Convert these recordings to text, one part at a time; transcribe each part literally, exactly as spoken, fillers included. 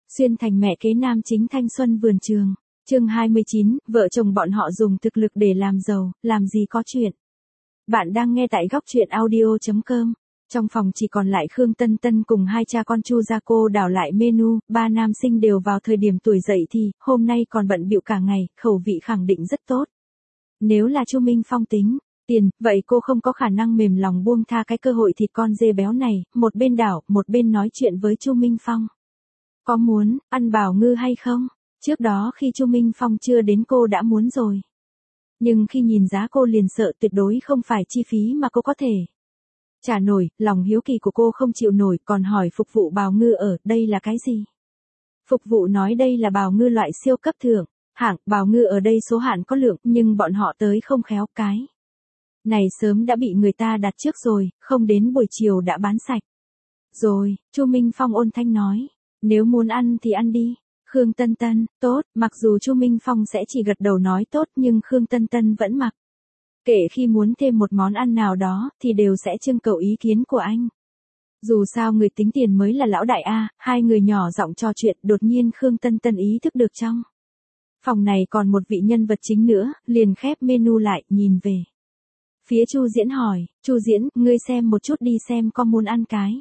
Xuyên thành mẹ kế nam chính thanh xuân vườn trường. Chương hai mươi chín, vợ chồng bọn họ dùng thực lực để làm giàu, làm gì có chuyện. Bạn đang nghe tại góc truyện audio chấm com. Trong phòng chỉ còn lại Khương Tân Tân cùng hai cha con Chu Gia Cô đảo lại menu, ba nam sinh đều vào thời điểm tuổi dậy thì, hôm nay còn bận bịu cả ngày, khẩu vị khẳng định rất tốt. Nếu là Chu Minh Phong tính tiền, vậy cô không có khả năng mềm lòng buông tha cái cơ hội thịt con dê béo này, một bên đảo, một bên nói chuyện với Chu Minh Phong. Có muốn ăn bào ngư hay không? Trước đó khi Chu Minh Phong chưa đến cô đã muốn rồi. Nhưng khi nhìn giá cô liền sợ tuyệt đối không phải chi phí mà cô có thể trả nổi, lòng hiếu kỳ của cô không chịu nổi, còn hỏi phục vụ bào ngư ở đây là cái gì. Phục vụ nói đây là bào ngư loại siêu cấp thượng hạng, bào ngư ở đây số hạn có lượng, nhưng bọn họ tới không khéo, cái này sớm đã bị người ta đặt trước rồi, không đến buổi chiều đã bán sạch. Rồi, Chu Minh Phong ôn thanh nói, nếu muốn ăn thì ăn đi. Khương Tân Tân, tốt, mặc dù Chu Minh Phong sẽ chỉ gật đầu nói tốt nhưng Khương Tân Tân vẫn mặc kệ, khi muốn thêm một món ăn nào đó thì đều sẽ trưng cầu ý kiến của anh. Dù sao người tính tiền mới là lão đại A, hai người nhỏ giọng trò chuyện, đột nhiên Khương Tân Tân ý thức được trong phòng này còn một vị nhân vật chính nữa, liền khép menu lại, nhìn về phía Chu Diễn hỏi, Chu Diễn, ngươi xem một chút đi xem có muốn ăn cái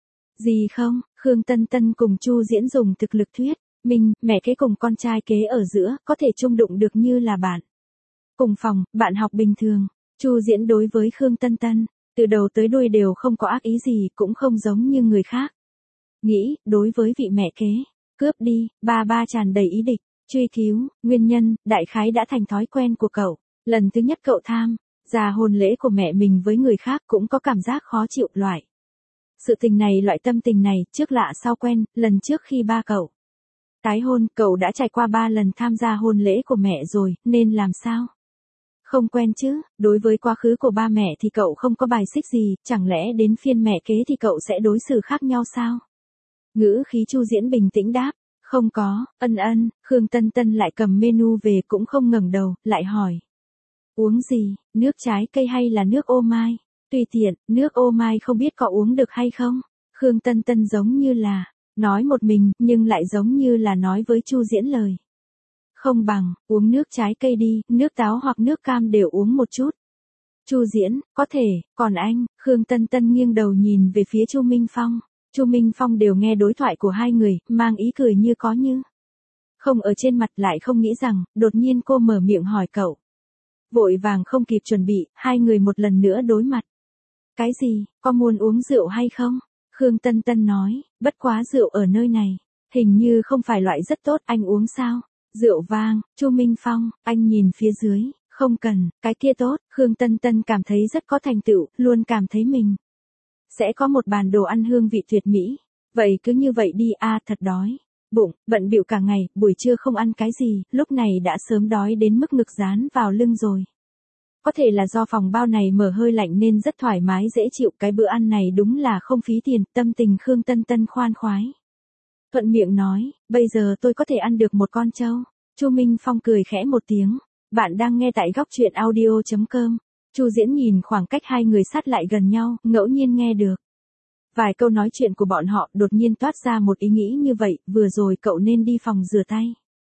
gì không? Khương Tân Tân cùng Chu Diễn dùng thực lực thuyết minh, mẹ kế cùng con trai kế ở giữa, có thể chung đụng được như là bạn cùng phòng, bạn học bình thường. Chu Diễn đối với Khương Tân Tân, từ đầu tới đuôi đều không có ác ý gì, cũng không giống như người khác nghĩ, đối với vị mẹ kế cướp đi, ba ba tràn đầy ý địch, truy cứu, nguyên nhân, đại khái đã thành thói quen của cậu. Lần thứ nhất cậu tham gia hôn lễ của mẹ mình với người khác cũng có cảm giác khó chịu, loại sự tình này, loại tâm tình này, trước lạ sau quen. Lần trước khi ba cậu tái hôn, cậu đã trải qua ba lần tham gia hôn lễ của mẹ rồi, nên làm sao không quen chứ. Đối với quá khứ của ba mẹ thì cậu không có bài xích gì, chẳng lẽ đến phiên mẹ kế thì cậu sẽ đối xử khác nhau sao? Ngữ khí Chu Diễn bình tĩnh đáp, không có. Ân ân. Khương Tân Tân lại cầm menu về, cũng không ngẩng đầu, lại hỏi, uống gì, nước trái cây hay là nước ô mai? Tùy tiện. Nước ô mai không biết có uống được hay không? Khương Tân Tân giống như là nói một mình, nhưng lại giống như là nói với Chu Diễn lời không bằng, uống nước trái cây đi, nước táo hoặc nước cam đều uống một chút. Chu Diễn, có thể, còn anh? Khương Tân Tân nghiêng đầu nhìn về phía Chu Minh Phong. Chu Minh Phong đều nghe đối thoại của hai người, mang ý cười như có như không ở trên mặt, lại không nghĩ rằng, đột nhiên cô mở miệng hỏi cậu. Vội vàng không kịp chuẩn bị, hai người một lần nữa đối mặt. Cái gì, có muốn uống rượu hay không? Khương Tân Tân nói, bất quá rượu ở nơi này hình như không phải loại rất tốt, anh uống sao? Rượu vang. Chu Minh Phong, anh nhìn phía dưới, không cần, cái kia tốt. Khương Tân Tân cảm thấy rất có thành tựu, luôn cảm thấy mình sẽ có một bàn đồ ăn hương vị tuyệt mỹ. Vậy cứ như vậy đi a, à, thật đói bụng, bận bịu cả ngày, buổi trưa không ăn cái gì, lúc này đã sớm đói đến mức ngực dán vào lưng rồi. Có thể là do phòng bao này mở hơi lạnh nên rất thoải mái dễ chịu, cái bữa ăn này đúng là không phí tiền. Tâm tình Khương Tân Tân khoan khoái, thuận miệng nói, bây giờ tôi có thể ăn được một con trâu. Chu Minh Phong cười khẽ một tiếng, bạn đang nghe tại góc truyện audio chấm com. Chu Diễn nhìn khoảng cách hai người sát lại gần nhau, ngẫu nhiên nghe được vài câu nói chuyện của bọn họ, đột nhiên toát ra một ý nghĩ như vậy, vừa rồi cậu nên đi phòng rửa tay.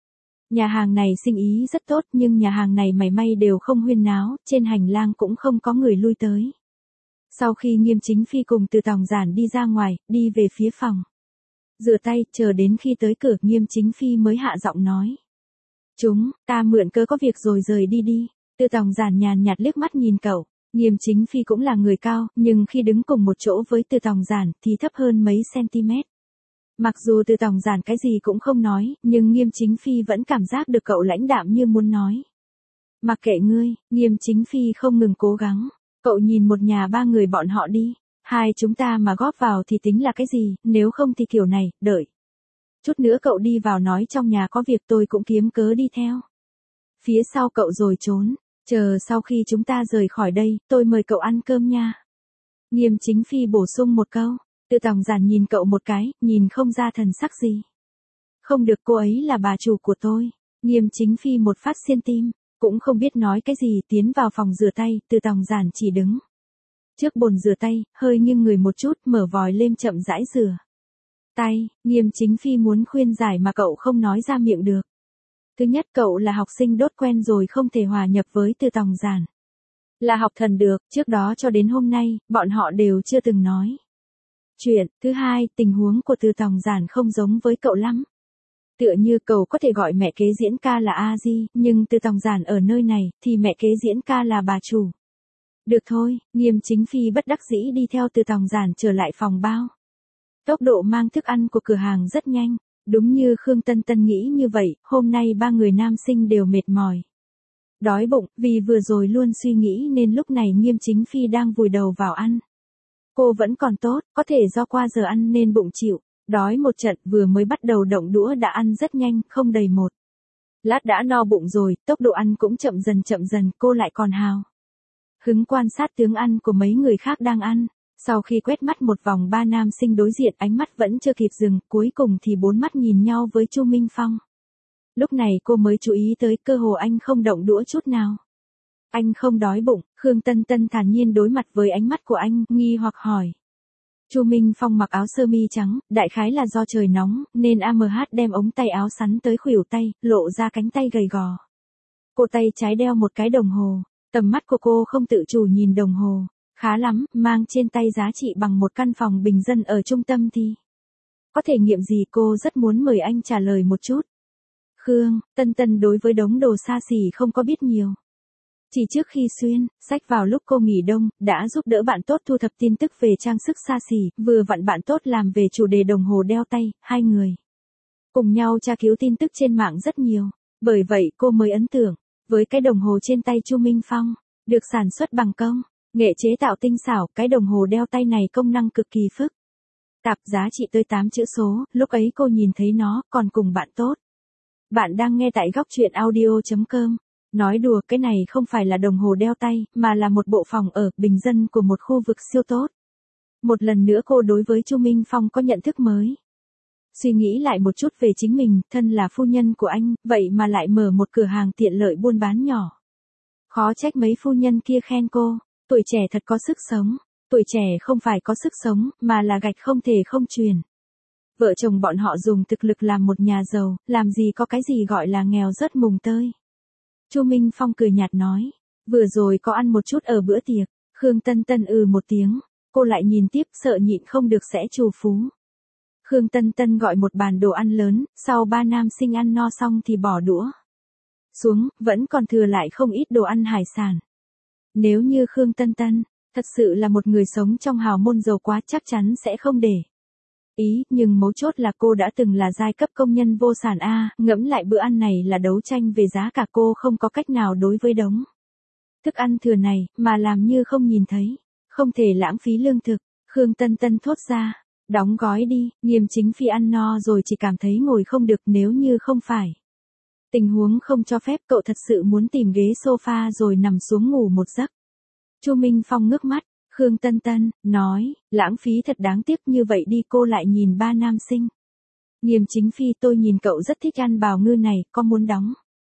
Nhà hàng này sinh ý rất tốt, nhưng nhà hàng này mảy may đều không huyên náo, trên hành lang cũng không có người lui tới. Sau khi Nghiêm Chính Phi cùng Từ Tòng Giản đi ra ngoài, đi về phía phòng rửa tay, chờ đến khi tới cửa, Nghiêm Chính Phi mới hạ giọng nói, chúng ta mượn cớ có việc rồi rời đi đi. Từ Tòng Giản nhàn nhạt liếc mắt nhìn cậu. Nghiêm Chính Phi cũng là người cao, nhưng khi đứng cùng một chỗ với Từ Tòng Giản thì thấp hơn mấy cm. Mặc dù Từ Tòng Giản cái gì cũng không nói, nhưng Nghiêm Chính Phi vẫn cảm giác được cậu lãnh đạm như muốn nói, mặc kệ ngươi. Nghiêm Chính Phi không ngừng cố gắng, cậu nhìn một nhà ba người bọn họ đi, hai chúng ta mà góp vào thì tính là cái gì, nếu không thì kiểu này, đợi chút nữa cậu đi vào nói trong nhà có việc, tôi cũng kiếm cớ đi theo phía sau cậu rồi trốn, chờ sau khi chúng ta rời khỏi đây, tôi mời cậu ăn cơm nha. Nghiêm Chính Phi bổ sung một câu. Từ Tòng Giản nhìn cậu một cái, nhìn không ra thần sắc gì. Không được, cô ấy là bà chủ của tôi. Nghiêm Chính Phi một phát xiên tim, cũng không biết nói cái gì, tiến vào phòng rửa tay. Từ Tòng Giản chỉ đứng trước bồn rửa tay, hơi nghiêng người một chút, mở vòi lên chậm rãi rửa tay, Nghiêm Chính Phi muốn khuyên giải mà cậu không nói ra miệng được. Thứ nhất, cậu là học sinh đốt quen rồi không thể hòa nhập với Từ Tòng Giản. Là học thần được, trước đó cho đến hôm nay, bọn họ đều chưa từng nói chuyện. Thứ hai, tình huống của Từ Tòng Giản không giống với cậu lắm. Tựa như cậu có thể gọi mẹ kế diễn ca là A Di, nhưng Từ Tòng Giản ở nơi này, thì mẹ kế diễn ca là bà chủ. Được thôi, Nghiêm Chính Phi bất đắc dĩ đi theo Từ Tòng Giản trở lại phòng bao. Tốc độ mang thức ăn của cửa hàng rất nhanh, đúng như Khương Tân Tân nghĩ như vậy, hôm nay ba người nam sinh đều mệt mỏi. Đói bụng, vì vừa rồi luôn suy nghĩ nên lúc này Nghiêm Chính Phi đang vùi đầu vào ăn. Cô vẫn còn tốt, có thể do qua giờ ăn nên bụng chịu, đói một trận vừa mới bắt đầu động đũa đã ăn rất nhanh, không đầy một lát đã no bụng rồi, tốc độ ăn cũng chậm dần chậm dần, cô lại còn hào hứng quan sát tướng ăn của mấy người khác đang ăn. Sau khi quét mắt một vòng ba nam sinh đối diện ánh mắt vẫn chưa kịp dừng, cuối cùng thì bốn mắt nhìn nhau với Chu Minh Phong. Lúc này cô mới chú ý tới cơ hồ anh không động đũa chút nào. Anh không đói bụng, Khương Tân Tân thản nhiên đối mặt với ánh mắt của anh, nghi hoặc hỏi. Chu Minh Phong mặc áo sơ mi trắng, đại khái là do trời nóng, nên a em hát đem ống tay áo sắn tới khuỷu tay, lộ ra cánh tay gầy gò. Cô tay trái đeo một cái đồng hồ, tầm mắt của cô không tự chủ nhìn đồng hồ. Khá lắm, mang trên tay giá trị bằng một căn phòng bình dân ở trung tâm thì có thể nghiệm gì, cô rất muốn mời anh trả lời một chút. Khương Tân Tân đối với đống đồ xa xỉ không có biết nhiều. Chỉ trước khi xuyên sách vào lúc cô nghỉ đông, đã giúp đỡ bạn tốt thu thập tin tức về trang sức xa xỉ, vừa vặn bạn tốt làm về chủ đề đồng hồ đeo tay, hai người cùng nhau tra cứu tin tức trên mạng rất nhiều. Bởi vậy cô mới ấn tượng với cái đồng hồ trên tay Chu Minh Phong, được sản xuất bằng công nghệ chế tạo tinh xảo, cái đồng hồ đeo tay này công năng cực kỳ phức tạp, giá trị tới tám chữ số, lúc ấy cô nhìn thấy nó, còn cùng bạn tốt. Bạn đang nghe tại góc truyện audio chấm com. Nói đùa, cái này không phải là đồng hồ đeo tay, mà là một bộ phòng ở, bình dân của một khu vực siêu tốt. Một lần nữa cô đối với Chu Minh Phong có nhận thức mới. Suy nghĩ lại một chút về chính mình, thân là phu nhân của anh, vậy mà lại mở một cửa hàng tiện lợi buôn bán nhỏ. Khó trách mấy phu nhân kia khen cô. Tuổi trẻ thật có sức sống, tuổi trẻ không phải có sức sống, mà là gạch không thể không truyền. Vợ chồng bọn họ dùng thực lực làm một nhà giàu, làm gì có cái gì gọi là nghèo rớt mùng tơi. Chu Minh Phong cười nhạt nói, vừa rồi có ăn một chút ở bữa tiệc. Khương Tân Tân ừ một tiếng, cô lại nhìn tiếp sợ nhịn không được sẽ trù phú. Khương Tân Tân gọi một bàn đồ ăn lớn, sau ba nam sinh ăn no xong thì bỏ đũa xuống, vẫn còn thừa lại không ít đồ ăn hải sản. Nếu như Khương Tân Tân thật sự là một người sống trong hào môn giàu quá chắc chắn sẽ không để ý, nhưng mấu chốt là cô đã từng là giai cấp công nhân vô sản a, ngẫm lại bữa ăn này là đấu tranh về giá cả, cô không có cách nào đối với đống thức ăn thừa này, mà làm như không nhìn thấy, không thể lãng phí lương thực. Khương Tân Tân thốt ra, đóng gói đi. Nghiêm Chính Phi ăn no rồi chỉ cảm thấy ngồi không được, nếu như không phải tình huống không cho phép, cậu thật sự muốn tìm ghế sofa rồi nằm xuống ngủ một giấc. Chu Minh Phong ngước mắt, Khương Tân Tân, nói, lãng phí thật đáng tiếc, như vậy đi. Cô lại nhìn ba nam sinh. Nghiêm Chính Phi, tôi nhìn cậu rất thích ăn bào ngư này, có muốn đóng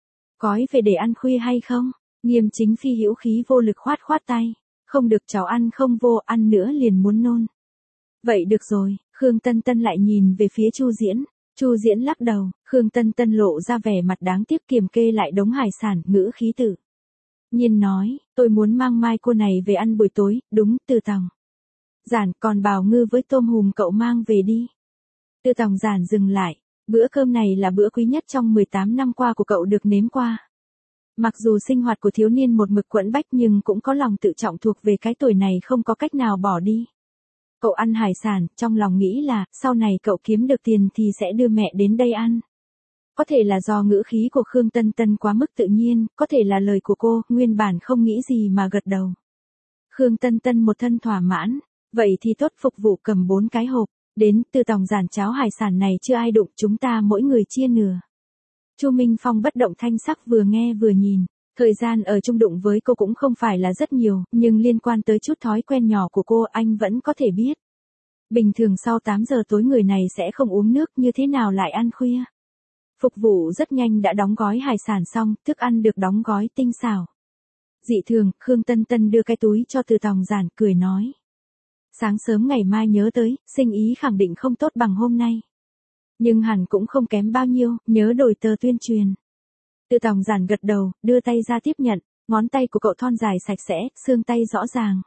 gói về để ăn khuya hay không? Nghiêm Chính Phi hữu khí vô lực khoát khoát tay, không được, cháu ăn không vô, ăn nữa liền muốn nôn. Vậy được rồi. Khương Tân Tân lại nhìn về phía Chu Diễn. Chu Diễn lắc đầu, Khương Tân Tân lộ ra vẻ mặt đáng tiếc kiềm kê lại đống hải sản, ngữ khí tự nhiên nói, tôi muốn mang mai cô này về ăn buổi tối. Đúng, Từ Tòng Giản, còn bào ngư với tôm hùm cậu mang về đi. Từ Tòng Giản dừng lại, bữa cơm này là bữa quý nhất trong mười tám năm qua của cậu được nếm qua. Mặc dù sinh hoạt của thiếu niên một mực quẫn bách nhưng cũng có lòng tự trọng, thuộc về cái tuổi này không có cách nào bỏ đi. Cậu ăn hải sản, trong lòng nghĩ là, sau này cậu kiếm được tiền thì sẽ đưa mẹ đến đây ăn. Có thể là do ngữ khí của Khương Tân Tân quá mức tự nhiên, có thể là lời của cô, nguyên bản không nghĩ gì mà gật đầu. Khương Tân Tân một thân thỏa mãn, vậy thì tốt, phục vụ cầm bốn cái hộp, đến. Từ Tòng Giản, cháo hải sản này chưa ai đụng, chúng ta mỗi người chia nửa. Chu Minh Phong bất động thanh sắc, vừa nghe vừa nhìn. Thời gian ở chung đụng với cô cũng không phải là rất nhiều, nhưng liên quan tới chút thói quen nhỏ của cô anh vẫn có thể biết. Bình thường sau tám giờ tối người này sẽ không uống nước, như thế nào lại ăn khuya. Phục vụ rất nhanh đã đóng gói hải sản xong, thức ăn được đóng gói tinh xảo dị thường. Khương Tân Tân đưa cái túi cho Từ Tòng Giản, cười nói, Sáng sớm ngày mai nhớ tới, sinh ý khẳng định không tốt bằng hôm nay. Nhưng hẳn cũng không kém bao nhiêu, nhớ đổi tờ tuyên truyền. Từ Tòng Giản gật đầu, đưa tay ra tiếp nhận, ngón tay của cậu thon dài sạch sẽ, xương tay rõ ràng.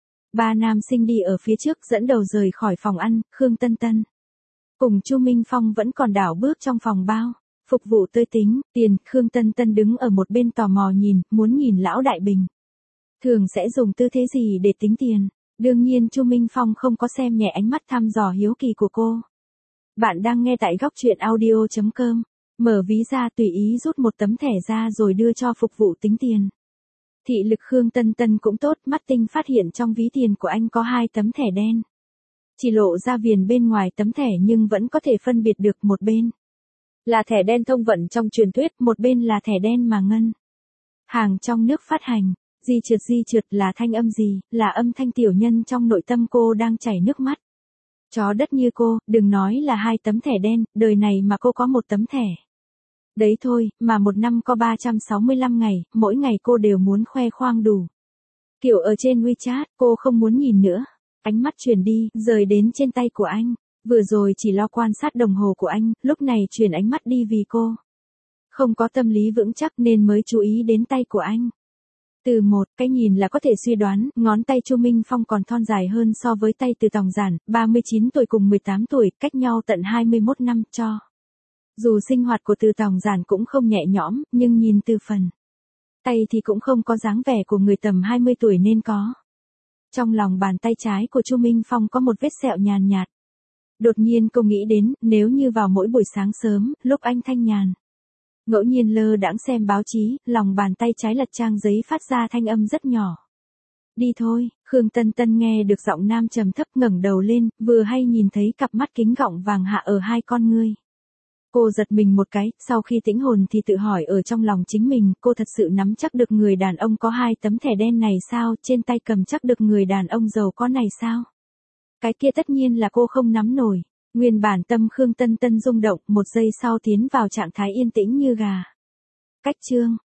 Ba nam sinh đi ở phía trước dẫn đầu rời khỏi phòng ăn, Khương Tân Tân. Cùng Chu Minh Phong vẫn còn đảo bước trong phòng bao. Phục vụ tươi tính, tiền, Khương Tân Tân đứng ở một bên tò mò nhìn, muốn nhìn lão đại bình. Thường sẽ dùng tư thế gì để tính tiền? Đương nhiên Chu Minh Phong không có xem nhẹ ánh mắt thăm dò hiếu kỳ của cô. Bạn đang nghe tại góc truyện audio chấm com. Mở ví ra tùy ý rút một tấm thẻ ra rồi đưa cho phục vụ tính tiền. Thị lực Khương Tân Tân cũng tốt, mắt tinh phát hiện trong ví tiền của anh có hai tấm thẻ đen. Chỉ lộ ra viền bên ngoài tấm thẻ nhưng vẫn có thể phân biệt được một bên là thẻ đen thông vận trong truyền thuyết, một bên là thẻ đen mà ngân hàng trong nước phát hành. Di trượt di trượt là thanh âm gì, là âm thanh tiểu nhân trong nội tâm cô đang chảy nước mắt. Chó đất như cô, đừng nói là hai tấm thẻ đen, đời này mà cô có một tấm thẻ. Đấy thôi, mà một năm có ba trăm sáu mươi lăm ngày, mỗi ngày cô đều muốn khoe khoang đủ. Kiểu ở trên WeChat, cô không muốn nhìn nữa. Ánh mắt chuyển đi, rời đến trên tay của anh. Vừa rồi chỉ lo quan sát đồng hồ của anh, lúc này chuyển ánh mắt đi vì cô. Không có tâm lý vững chắc nên mới chú ý đến tay của anh. Từ một cái nhìn là có thể suy đoán, ngón tay Chu Minh Phong còn thon dài hơn so với tay Từ Tòng Giản, ba mươi chín tuổi cùng mười tám tuổi, cách nhau tận hai mươi mốt năm cho. Dù sinh hoạt của Từ Tòng Giản cũng không nhẹ nhõm, nhưng nhìn từ phần tay thì cũng không có dáng vẻ của người tầm hai mươi tuổi nên có. Trong lòng bàn tay trái của Chu Minh Phong có một vết sẹo nhàn nhạt. Đột nhiên cô nghĩ đến, nếu như vào mỗi buổi sáng sớm, lúc anh thanh nhàn ngẫu nhiên lơ đãng xem báo chí, lòng bàn tay trái lật trang giấy phát ra thanh âm rất nhỏ. Đi thôi, Khương Tân Tân nghe được giọng nam trầm thấp ngẩng đầu lên, vừa hay nhìn thấy cặp mắt kính gọng vàng hạ ở hai con ngươi. Cô giật mình một cái, sau khi tĩnh hồn thì tự hỏi ở trong lòng chính mình, cô thật sự nắm chắc được người đàn ông có hai tấm thẻ đen này sao, trên tay cầm chắc được người đàn ông giàu có này sao? Cái kia tất nhiên là cô không nắm nổi. Nguyên bản tâm Khương Tân Tân rung động, một giây sau tiến vào trạng thái yên tĩnh như gà. Cách chương,